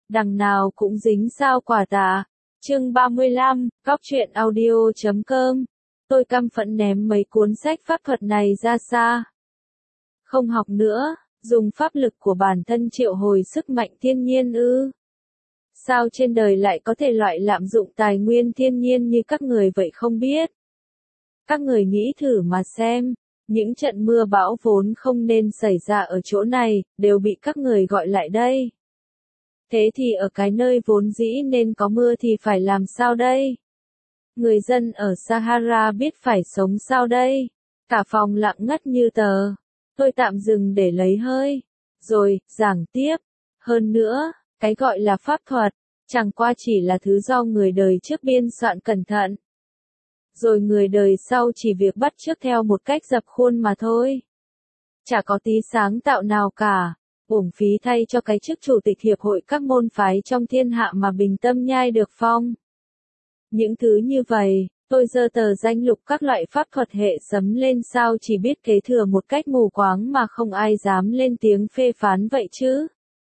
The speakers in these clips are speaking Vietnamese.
đằng nào cũng dính sao quả tạ. Chương 35, Cóc truyện audio.com. Tôi căm phẫn ném mấy cuốn sách pháp thuật này ra xa. Không học nữa, dùng pháp lực của bản thân triệu hồi sức mạnh thiên nhiên ư? Sao trên đời lại có thể loại lạm dụng tài nguyên thiên nhiên như các người vậy không biết? Các người nghĩ thử mà xem, những trận mưa bão vốn không nên xảy ra ở chỗ này, đều bị các người gọi lại đây. Thế thì ở cái nơi vốn dĩ nên có mưa thì phải làm sao đây? Người dân ở Sahara biết phải sống sao đây? Cả phòng lặng ngắt như tờ. Tôi tạm dừng để lấy hơi. Rồi, giảng tiếp. Hơn nữa, cái gọi là pháp thuật, chẳng qua chỉ là thứ do người đời trước biên soạn cẩn thận. Rồi người đời sau chỉ việc bắt chước theo một cách dập khuôn mà thôi. Chả có tí sáng tạo nào cả. Uổng phí thay cho cái chức chủ tịch hiệp hội các môn phái trong thiên hạ mà bình tâm nhai được phong. Những thứ như vậy, tôi giơ tờ danh lục các loại pháp thuật hệ sấm lên sao chỉ biết kế thừa một cách mù quáng mà không ai dám lên tiếng phê phán vậy chứ.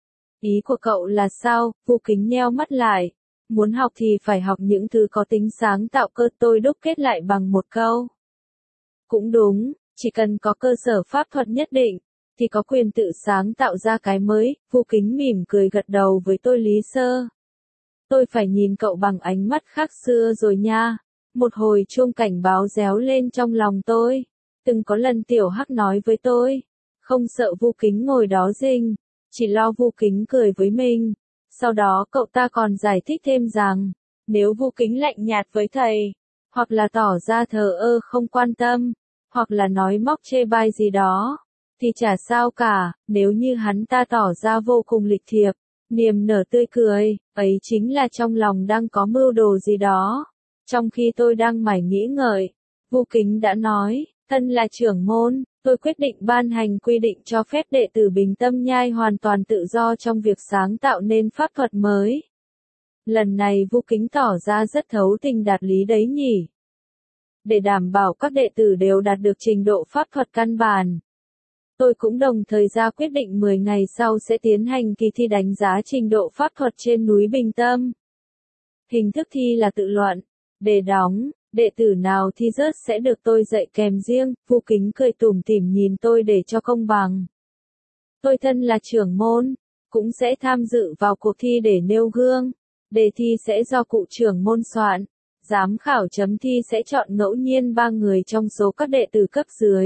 Ý của cậu là sao? Vu Kính nheo mắt lại. Muốn học thì phải học những thứ có tính sáng tạo cơ, tôi đúc kết lại bằng một câu. Cũng đúng, chỉ cần có cơ sở pháp thuật nhất định, thì có quyền tự sáng tạo ra cái mới. Vu Kính mỉm cười gật đầu với tôi Lý Sơ. Tôi phải nhìn cậu bằng ánh mắt khác xưa rồi nha. Một hồi chuông cảnh báo réo lên trong lòng tôi. Từng có lần Tiểu Hắc nói với tôi, không sợ Vu Kính ngồi đó rình, chỉ lo Vu Kính cười với mình. Sau đó cậu ta còn giải thích thêm rằng, nếu Vu Kính lạnh nhạt với thầy, hoặc là tỏ ra thờ ơ không quan tâm, hoặc là nói móc chê bai gì đó, thì chả sao cả. Nếu như hắn ta tỏ ra vô cùng lịch thiệp, niềm nở tươi cười, ấy chính là trong lòng đang có mưu đồ gì đó. Trong khi tôi đang mải nghĩ ngợi, Vu Kính đã nói, thân là trưởng môn, tôi quyết định ban hành quy định cho phép đệ tử Bình Tâm Nhai hoàn toàn tự do trong việc sáng tạo nên pháp thuật mới. Lần này Vu Kính tỏ ra rất thấu tình đạt lý đấy nhỉ. Để đảm bảo các đệ tử đều đạt được trình độ pháp thuật căn bản, tôi cũng đồng thời ra quyết định 10 ngày sau sẽ tiến hành kỳ thi đánh giá trình độ pháp thuật trên núi Bình Tâm. Hình thức thi là tự luận, đề đóng, đệ tử nào thi rớt sẽ được tôi dạy kèm riêng. Vu Kính cười tủm tỉm nhìn tôi để cho công bằng. Tôi thân là trưởng môn, cũng sẽ tham dự vào cuộc thi để nêu gương. Đề thi sẽ do cụ trưởng môn soạn. Giám khảo chấm thi sẽ chọn ngẫu nhiên 3 người trong số các đệ tử cấp dưới.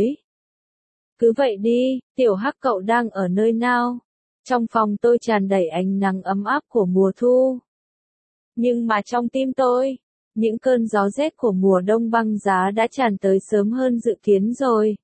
Cứ vậy đi, Tiểu Hắc cậu đang ở nơi nào? Trong phòng tôi tràn đầy ánh nắng ấm áp của mùa thu. Nhưng mà trong tim tôi, những cơn gió rét của mùa đông băng giá đã tràn tới sớm hơn dự kiến rồi.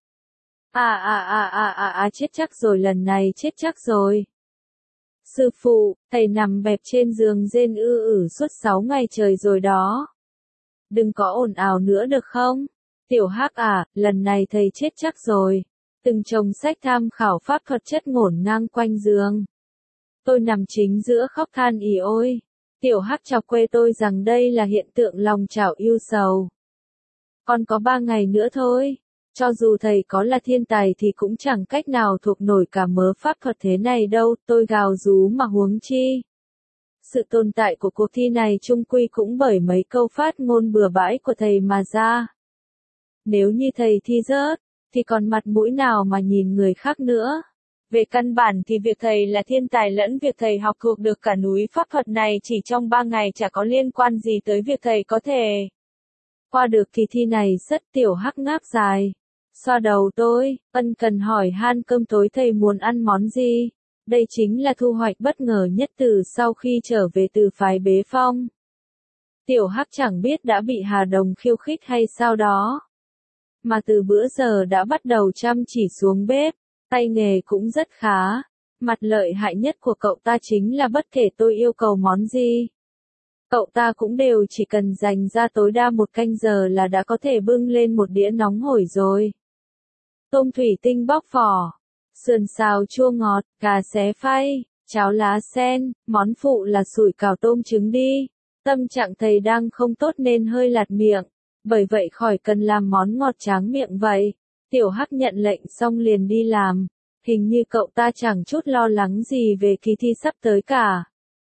Chết chắc rồi, lần này chết chắc rồi. Sư phụ, thầy nằm bẹp trên giường rên suốt 6 ngày trời rồi đó. Đừng có ồn ào nữa được không? Tiểu Hắc lần này thầy chết chắc rồi. Từng chồng sách tham khảo pháp thuật chất ngổn ngang quanh giường. Tôi nằm chính giữa khóc than ỉ ôi. Tiểu Hắc chọc quê tôi rằng đây là hiện tượng lòng trào yêu sầu. Còn có 3 ngày nữa thôi. Cho dù thầy có là thiên tài thì cũng chẳng cách nào thuộc nổi cả mớ pháp thuật thế này đâu, tôi gào rú mà huống chi. Sự tồn tại của cuộc thi này chung quy cũng bởi mấy câu phát ngôn bừa bãi của thầy mà ra. Nếu như thầy thi rớt, thì còn mặt mũi nào mà nhìn người khác nữa. Về căn bản thì việc thầy là thiên tài lẫn việc thầy học thuộc được cả núi pháp thuật này chỉ trong 3 ngày chả có liên quan gì tới việc thầy có thể qua được kỳ thi này. Rất. Tiểu Hắc ngáp dài, xoa đầu tôi, ân cần hỏi han cơm tối thầy muốn ăn món gì. Đây chính là thu hoạch bất ngờ nhất từ sau khi trở về từ phái Bế Phong. Tiểu Hắc chẳng biết đã bị Hà Đồng khiêu khích hay sao đó, mà từ bữa giờ đã bắt đầu chăm chỉ xuống bếp, tay nghề cũng rất khá. Mặt lợi hại nhất của cậu ta chính là bất kể tôi yêu cầu món gì, cậu ta cũng đều chỉ cần dành ra tối đa 1 canh giờ là đã có thể bưng lên một đĩa nóng hổi rồi. Tôm thủy tinh bóc vỏ, sườn xào chua ngọt, gà xé phay, cháo lá sen, món phụ là sủi cảo tôm trứng đi. Tâm trạng thầy đang không tốt nên hơi lạt miệng, bởi vậy khỏi cần làm món ngọt tráng miệng vậy. Tiểu Hắc nhận lệnh xong liền đi làm, hình như cậu ta chẳng chút lo lắng gì về kỳ thi sắp tới cả.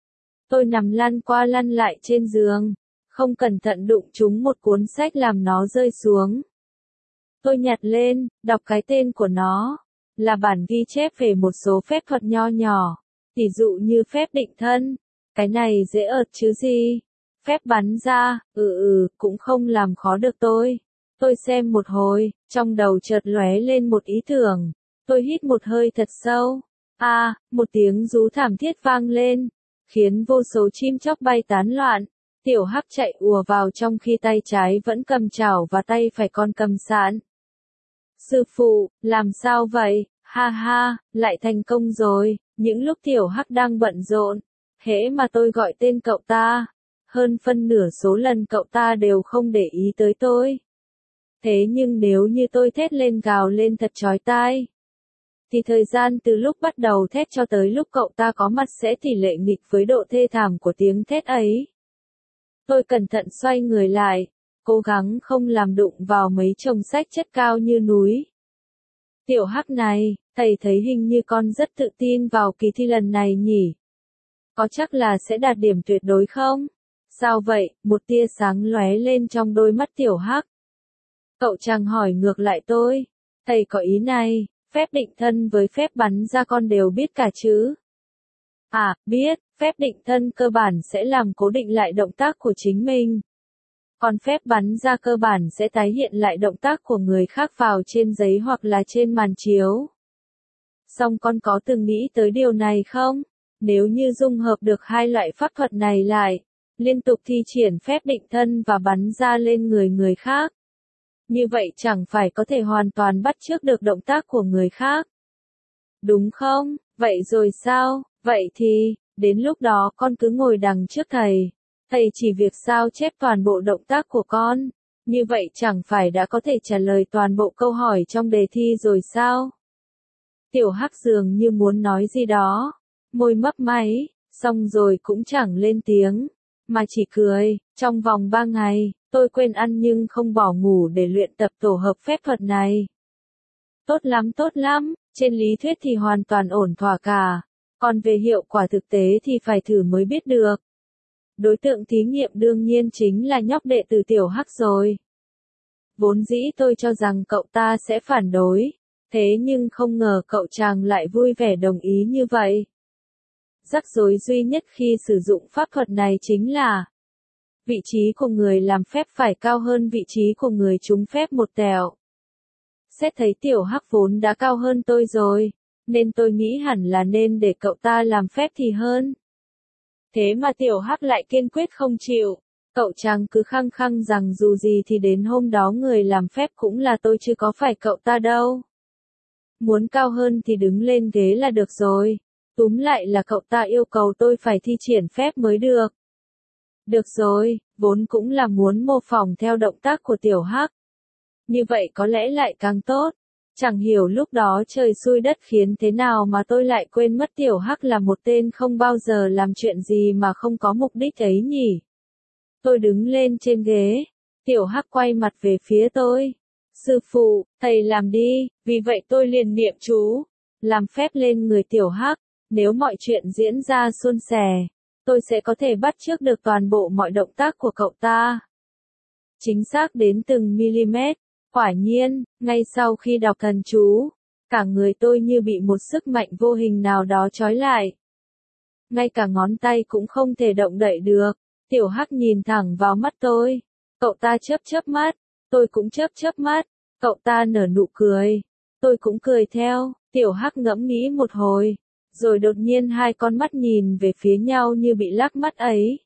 Tôi nằm lăn qua lăn lại trên giường, không cẩn thận đụng trúng một cuốn sách làm nó rơi xuống. Tôi nhặt lên, đọc cái tên của nó, là bản ghi chép về một số phép thuật nho nhỏ, ví dụ như phép định thân, cái này dễ ợt chứ gì. Phép bắn ra, cũng không làm khó được tôi. Tôi xem một hồi, trong đầu chợt lóe lên một ý tưởng. Tôi hít một hơi thật sâu. Một tiếng rú thảm thiết vang lên, khiến vô số chim chóc bay tán loạn. Tiểu Hắc chạy ùa vào trong khi tay trái vẫn cầm chảo và tay phải còn cầm sạn. Sư phụ, làm sao vậy? Ha ha, lại thành công rồi. Những lúc Tiểu Hắc đang bận rộn, hễ mà tôi gọi tên cậu ta, hơn phân nửa số lần cậu ta đều không để ý tới tôi. Thế nhưng nếu như tôi thét lên gào lên thật chói tai, thì thời gian từ lúc bắt đầu thét cho tới lúc cậu ta có mặt sẽ tỷ lệ nghịch với độ thê thảm của tiếng thét ấy. Tôi cẩn thận xoay người lại, cố gắng không làm đụng vào mấy chồng sách chất cao như núi. Tiểu Hắc này, thầy thấy hình như con rất tự tin vào kỳ thi lần này nhỉ? Có chắc là sẽ đạt điểm tuyệt đối không? Sao vậy? Một tia sáng lóe lên trong đôi mắt Tiểu Hắc. Cậu chàng hỏi ngược lại tôi. Thầy có ý này, phép định thân với phép bắn ra con đều biết cả chứ? Biết, phép định thân cơ bản sẽ làm cố định lại động tác của chính mình. Còn phép bắn ra cơ bản sẽ tái hiện lại động tác của người khác vào trên giấy hoặc là trên màn chiếu. Song con có từng nghĩ tới điều này không? Nếu như dung hợp được hai loại pháp thuật này lại, liên tục thi triển phép định thân và bắn ra lên người khác, như vậy chẳng phải có thể hoàn toàn bắt chước được động tác của người khác. Đúng không? Vậy rồi sao? Vậy thì, đến lúc đó con cứ ngồi đằng trước thầy. Thầy chỉ việc sao chép toàn bộ động tác của con. Như vậy chẳng phải đã có thể trả lời toàn bộ câu hỏi trong đề thi rồi sao? Tiểu Hắc dường như muốn nói gì đó. Môi mấp máy, xong rồi cũng chẳng lên tiếng, mà chỉ cười. Trong vòng 3 ngày, tôi quên ăn nhưng không bỏ ngủ để luyện tập tổ hợp phép thuật này. Tốt lắm, trên lý thuyết thì hoàn toàn ổn thỏa cả. Còn về hiệu quả thực tế thì phải thử mới biết được. Đối tượng thí nghiệm đương nhiên chính là nhóc đệ tử Tiểu Hắc rồi. Vốn dĩ tôi cho rằng cậu ta sẽ phản đối, thế nhưng không ngờ cậu chàng lại vui vẻ đồng ý như vậy. Rắc rối duy nhất khi sử dụng pháp thuật này chính là vị trí của người làm phép phải cao hơn vị trí của người trúng phép một tẹo. Xét thấy Tiểu Hắc vốn đã cao hơn tôi rồi, nên tôi nghĩ hẳn là nên để cậu ta làm phép thì hơn. Thế mà Tiểu Hắc lại kiên quyết không chịu. Cậu chàng cứ khăng khăng rằng dù gì thì đến hôm đó người làm phép cũng là tôi chứ có phải cậu ta đâu. Muốn cao hơn thì đứng lên ghế là được rồi. Túm lại là cậu ta yêu cầu tôi phải thi triển phép mới được. Được rồi, vốn cũng là muốn mô phỏng theo động tác của Tiểu Hắc. Như vậy có lẽ lại càng tốt. Chẳng hiểu lúc đó trời xui đất khiến thế nào mà tôi lại quên mất Tiểu Hắc là một tên không bao giờ làm chuyện gì mà không có mục đích ấy nhỉ. Tôi đứng lên trên ghế. Tiểu Hắc quay mặt về phía tôi. Sư phụ, thầy làm đi. Vì vậy tôi liền niệm chú, làm phép lên người Tiểu Hắc. Nếu mọi chuyện diễn ra suôn sẻ, tôi sẽ có thể bắt chước được toàn bộ mọi động tác của cậu ta. Chính xác đến từng mm. Quả nhiên, ngay sau khi đọc thần chú, cả người tôi như bị một sức mạnh vô hình nào đó trói lại. Ngay cả ngón tay cũng không thể động đậy được. Tiểu Hắc nhìn thẳng vào mắt tôi. Cậu ta chớp mắt, tôi cũng chớp mắt. Cậu ta nở nụ cười, tôi cũng cười theo. Tiểu Hắc ngẫm nghĩ một hồi, rồi đột nhiên hai con mắt nhìn về phía nhau như bị lắc mắt ấy.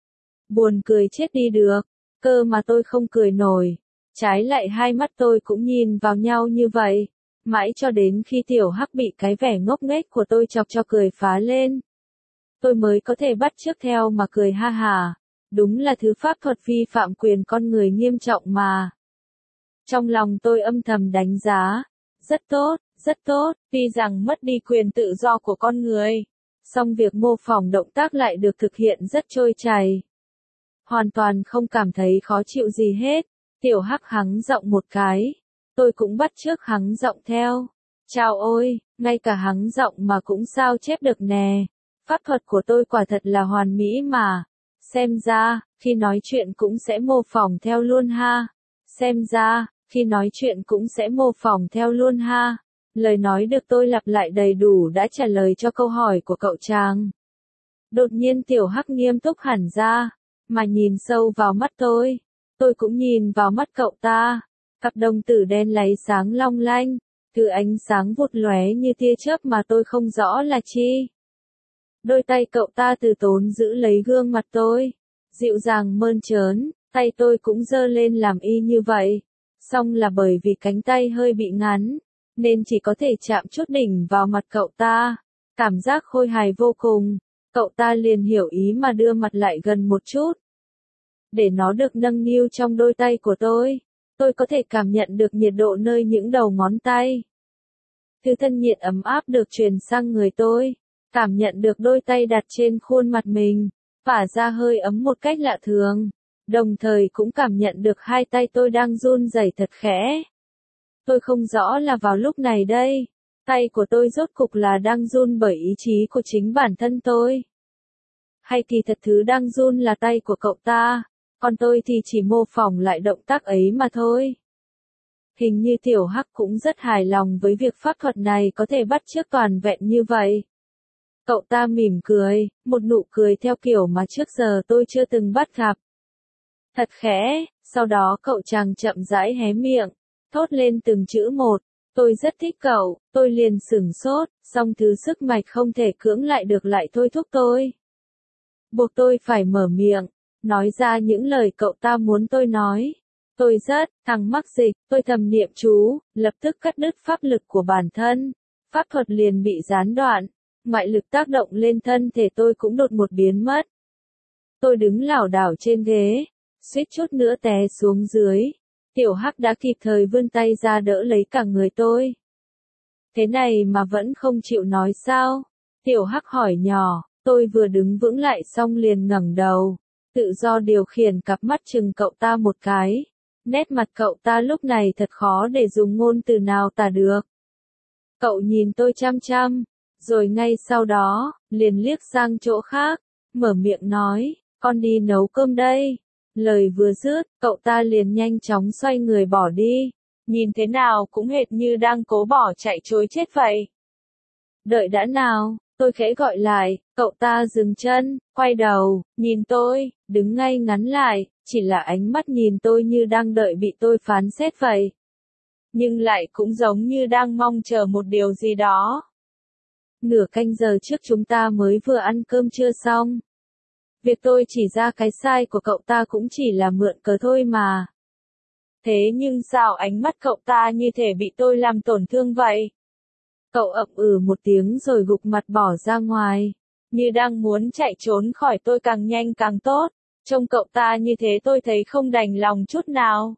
Buồn cười chết đi được, cơ mà tôi không cười nổi. Trái lại hai mắt tôi cũng nhìn vào nhau như vậy, mãi cho đến khi Tiểu Hắc bị cái vẻ ngốc nghếch của tôi chọc cho cười phá lên. Tôi mới có thể bắt chước theo mà cười ha hả. Đúng là thứ pháp thuật vi phạm quyền con người nghiêm trọng mà. Trong lòng tôi âm thầm đánh giá. Rất tốt, tuy rằng mất đi quyền tự do của con người. Song việc mô phỏng động tác lại được thực hiện rất trôi chảy. Hoàn toàn không cảm thấy khó chịu gì hết. Tiểu Hắc hắng giọng một cái. Tôi cũng bắt chước hắng giọng theo. Chao ôi, ngay cả hắng giọng mà cũng sao chép được nè. Pháp thuật của tôi quả thật là hoàn mỹ mà. Xem ra, khi nói chuyện cũng sẽ mô phỏng theo luôn ha. Xem ra, khi nói chuyện cũng sẽ mô phỏng theo luôn ha. Lời nói được tôi lặp lại đầy đủ đã trả lời cho câu hỏi của cậu chàng. Đột nhiên Tiểu Hắc nghiêm túc hẳn ra, mà nhìn sâu vào mắt tôi. Tôi cũng nhìn vào mắt cậu ta. Cặp đồng tử đen láy sáng long lanh, thứ ánh sáng vụt lóe như tia chớp mà tôi không rõ là chi. Đôi tay cậu ta từ tốn giữ lấy gương mặt tôi, dịu dàng mơn trớn, tay tôi cũng giơ lên làm y như vậy. Song là bởi vì cánh tay hơi bị ngắn, nên chỉ có thể chạm chút đỉnh vào mặt cậu ta. Cảm giác khôi hài vô cùng, cậu ta liền hiểu ý mà đưa mặt lại gần một chút. Để nó được nâng niu trong đôi tay của tôi có thể cảm nhận được nhiệt độ nơi những đầu ngón tay. Thứ thân nhiệt ấm áp được truyền sang người tôi, cảm nhận được đôi tay đặt trên khuôn mặt mình, phả ra hơi ấm một cách lạ thường, đồng thời cũng cảm nhận được hai tay tôi đang run rẩy thật khẽ. Tôi không rõ là vào lúc này đây, tay của tôi rốt cục là đang run bởi ý chí của chính bản thân tôi. Hay kỳ thật thứ đang run là tay của cậu ta, còn tôi thì chỉ mô phỏng lại động tác ấy mà thôi. Hình như Tiểu Hắc cũng rất hài lòng với việc pháp thuật này có thể bắt chước toàn vẹn như vậy. Cậu ta mỉm cười, một nụ cười theo kiểu mà trước giờ tôi chưa từng bắt gặp. Thật khẽ, sau đó cậu chàng chậm rãi hé miệng, thốt lên từng chữ một. Tôi rất thích cậu, tôi liền sửng sốt, song thứ sức mạch không thể cưỡng lại được lại thôi thúc tôi. Buộc tôi phải mở miệng, nói ra những lời cậu ta muốn tôi nói. Tôi rất, thằng mắc dịch, tôi thầm niệm chú, lập tức cắt đứt pháp lực của bản thân. Pháp thuật liền bị gián đoạn, ngoại lực tác động lên thân thể tôi cũng đột một biến mất. Tôi đứng lảo đảo trên ghế, suýt chút nữa té xuống dưới. Tiểu Hắc đã kịp thời vươn tay ra đỡ lấy cả người tôi. Thế này mà vẫn không chịu nói sao? Tiểu Hắc hỏi nhỏ, tôi vừa đứng vững lại xong liền ngẩng đầu, tự do điều khiển cặp mắt chừng cậu ta một cái. Nét mặt cậu ta lúc này thật khó để dùng ngôn từ nào tả được. Cậu nhìn tôi chăm chăm, rồi ngay sau đó, liền liếc sang chỗ khác, mở miệng nói, con đi nấu cơm đây. Lời vừa dứt, cậu ta liền nhanh chóng xoay người bỏ đi, nhìn thế nào cũng hệt như đang cố bỏ chạy trối chết vậy. Đợi đã nào, tôi khẽ gọi lại, cậu ta dừng chân, quay đầu, nhìn tôi, đứng ngay ngắn lại, chỉ là ánh mắt nhìn tôi như đang đợi bị tôi phán xét vậy. Nhưng lại cũng giống như đang mong chờ một điều gì đó. Nửa canh giờ trước chúng ta mới vừa ăn cơm trưa xong. Việc tôi chỉ ra cái sai của cậu ta cũng chỉ là mượn cớ thôi mà. Thế nhưng sao ánh mắt cậu ta như thể bị tôi làm tổn thương vậy? Cậu ậm một tiếng rồi gục mặt bỏ ra ngoài, như đang muốn chạy trốn khỏi tôi càng nhanh càng tốt. Trông cậu ta như thế tôi thấy không đành lòng chút nào.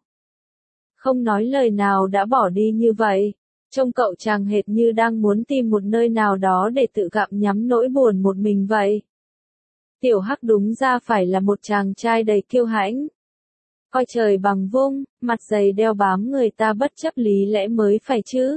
Không nói lời nào đã bỏ đi như vậy. Trông cậu chàng hệt như đang muốn tìm một nơi nào đó để tự gặm nhắm nỗi buồn một mình vậy. Tiểu Hắc đúng ra phải là một chàng trai đầy kiêu hãnh. Coi trời bằng vung, mặt dày đeo bám người ta bất chấp lý lẽ mới phải chứ.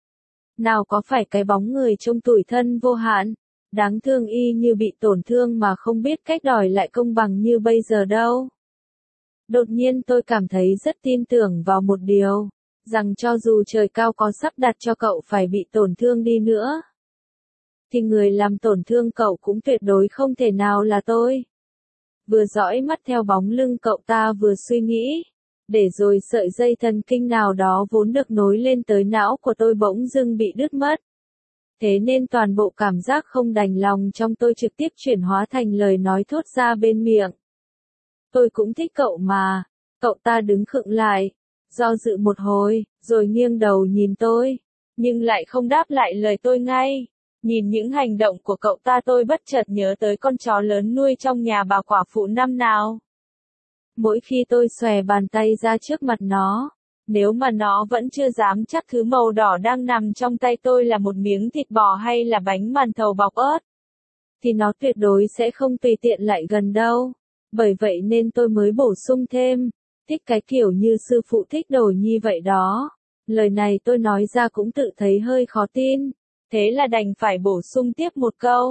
Nào có phải cái bóng người trông tủi thân vô hạn, đáng thương y như bị tổn thương mà không biết cách đòi lại công bằng như bây giờ đâu. Đột nhiên tôi cảm thấy rất tin tưởng vào một điều, rằng cho dù trời cao có sắp đặt cho cậu phải bị tổn thương đi nữa, thì người làm tổn thương cậu cũng tuyệt đối không thể nào là tôi. Vừa dõi mắt theo bóng lưng cậu ta vừa suy nghĩ, để rồi sợi dây thần kinh nào đó vốn được nối lên tới não của tôi bỗng dưng bị đứt mất. Thế nên toàn bộ cảm giác không đành lòng trong tôi trực tiếp chuyển hóa thành lời nói thốt ra bên miệng. Tôi cũng thích cậu mà. Cậu ta đứng khựng lại, do dự một hồi, rồi nghiêng đầu nhìn tôi, nhưng lại không đáp lại lời tôi ngay. Nhìn những hành động của cậu ta tôi bất chợt nhớ tới con chó lớn nuôi trong nhà bà quả phụ năm nào. Mỗi khi tôi xòe bàn tay ra trước mặt nó, nếu mà nó vẫn chưa dám chắc thứ màu đỏ đang nằm trong tay tôi là một miếng thịt bò hay là bánh màn thầu bọc ớt, thì nó tuyệt đối sẽ không tùy tiện lại gần đâu. Bởi vậy nên tôi mới bổ sung thêm, thích cái kiểu như sư phụ thích đồ nhi vậy đó. Lời này tôi nói ra cũng tự thấy hơi khó tin, thế là đành phải bổ sung tiếp một câu.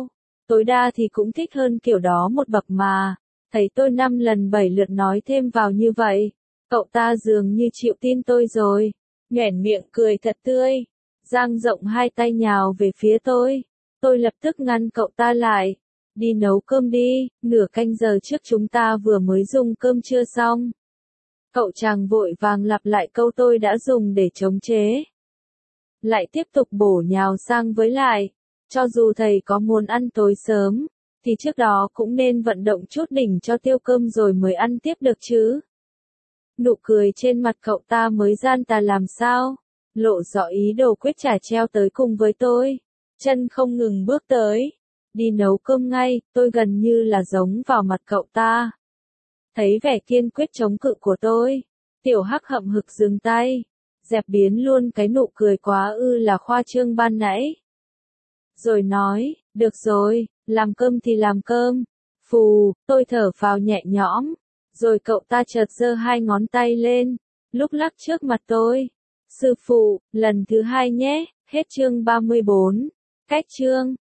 tối đa thì cũng thích hơn kiểu đó một bậc mà. Thấy tôi 5 lần 7 lượt nói thêm vào như vậy, cậu ta dường như chịu tin tôi rồi, nhoẻn miệng cười thật tươi, dang rộng hai tay nhào về phía tôi. Tôi lập tức ngăn cậu ta lại. Đi nấu cơm đi, nửa canh giờ trước chúng ta vừa mới dùng cơm trưa xong. Cậu chàng vội vàng lặp lại câu tôi đã dùng để chống chế. Lại tiếp tục bổ nhào sang với lại. Cho dù thầy có muốn ăn tối sớm, thì trước đó cũng nên vận động chút đỉnh cho tiêu cơm rồi mới ăn tiếp được chứ. Nụ cười trên mặt cậu ta mới gian tà làm sao, lộ rõ ý đồ quyết trả treo tới cùng với tôi. Chân không ngừng bước tới. Đi nấu cơm ngay, tôi gần như là giống vào mặt cậu ta. Thấy vẻ kiên quyết chống cự của tôi, tiểu hắc hậm hực dừng tay, dẹp biến luôn cái nụ cười quá là khoa trương ban nãy. Rồi nói, được rồi, làm cơm thì làm cơm. Phù, tôi thở phào nhẹ nhõm. Rồi cậu ta chợt giơ hai ngón tay lên, lúc lắc trước mặt tôi. Sư phụ, lần thứ 2 nhé, hết chương 34. Cách chương.